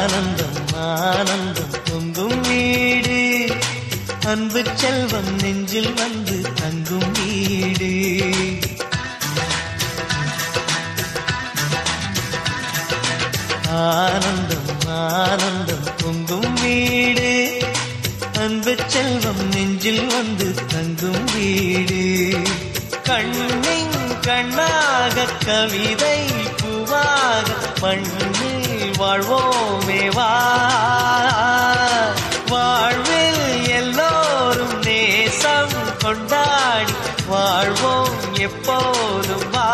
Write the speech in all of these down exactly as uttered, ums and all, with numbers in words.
ஆனந்தம் ஆனந்தம் பொங்கும் வீடு, அன்பு செல்வம் நெஞ்சில் வந்து தங்கும் வீடு. ஆனந்தம் ஆனந்தம் பொங்கும் வீடு, அன்பு செல்வம் நெஞ்சில் வந்து தங்கும் வீடு. கண்ணின் கண்ணாக கவிதை பூவாக மண்ணில் வாழ்வோமே வா, வாழ்வில் எல்லோரும் நேசம் கொண்டாடி வாழ்வோம் எப்போதும் வா.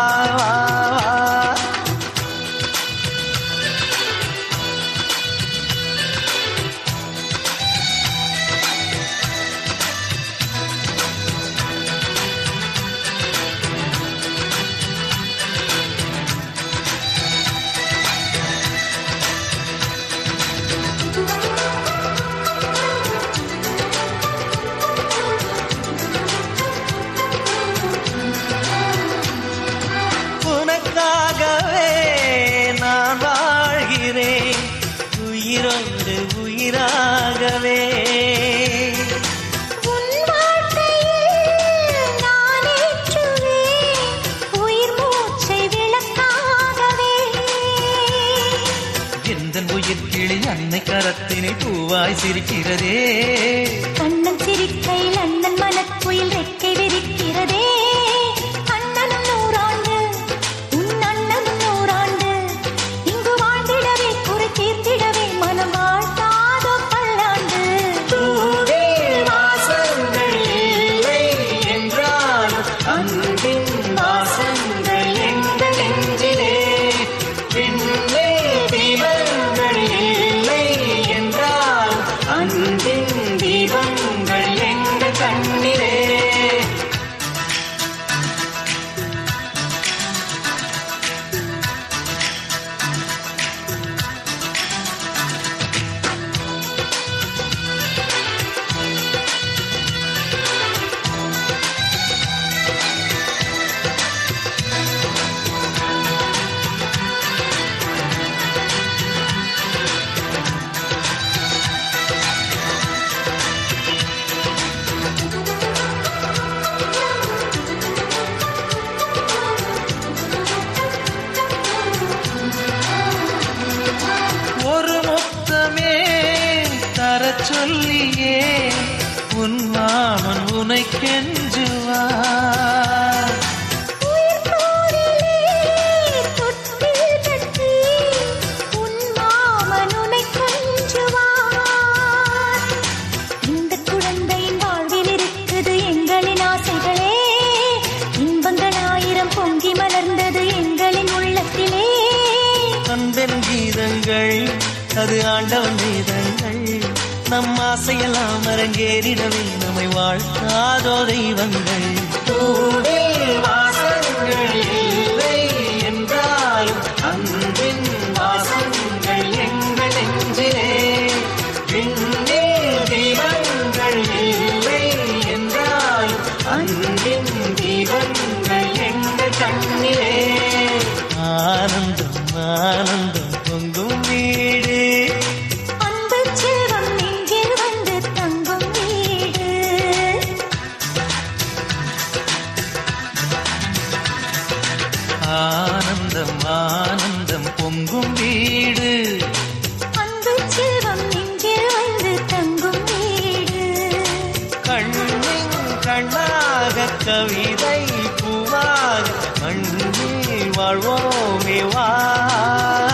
உயிரோடு உயிராகவே உன் வாழ்க்கையில் நான் ஏற்றுவேன் உயிர் மூச்சை விளக்காகவே. எந்தன் உயிர் கிளி அன்னை கரத்தினை பூவாய் சிரிக்கிறதே, கண்ணன் சிரிக்கையில் அண்ணன் மனக்குயில் ரெக்கை விரிக்கிறதே. அண்ணனும் நூறாண்டு உன் அண்ணனும் நூறாண்டு, இங்கு வாழ்ந்திடவே குறை தீர்த்திடவே மனம் வாழ்த்தாதோ பல்லாண்டு. பூவில் வாசங்கள் இல்லை என்றாலும் அன்பின் வாசங்கள் எங்கள் நெஞ்சிலே, விண்ணில் தீபங்கள் இல்லை என்றாலும் அன்பின் தீபங்கள் எங்கள் கண்ணிலே. ஒரு முத்தமே தர சொல்லியே உன் மாமன் உனை கெஞ்சுவார். உயிர் போரிலே தொட்டில் கட்டி உன் மாமன் உன்னை கொஞ்சுவார். இந்த குழந்தையின் வாழ்வில் இருக்குது எங்களின் ஆசைகளே, இன்பங்கள் ஆயிரம் பொங்கி மலர்ந்தது எங்களின் உள்ளத்திலே. அன்பென் கீதங்கள் அது ஆண்டவன் கீதங்கள், நம் ஆசையெல்லாம் அரங்கேறிடவே நம்மை வாழ்த்தாதோ தெய்வங்கள். பூவில் வாசங்கள் இல்லை என்றாலும் அன்பின் வாசங்கள் எங்கள் நெஞ்சிலே, விண்ணில் தீபங்கள் இல்லை என்றாலும் அன்பின் தீபங்கள் எங்கள் கண்ணிலே. ஆனந்தம் ஆனந்தம் பொங்கும் வீடு, அன்பு செல்வம் நெஞ்சில் வந்து தங்கும் வீடு. ஆனந்தம் ஆனந்தம் பொங்கும் வீடு, அன்பு செல்வம் நெஞ்சில் வந்து தங்கும் வீடு. கண்ணின் கண்ணாக கவிதை பூவாக மண்ணில் வாழ்வோமே வா.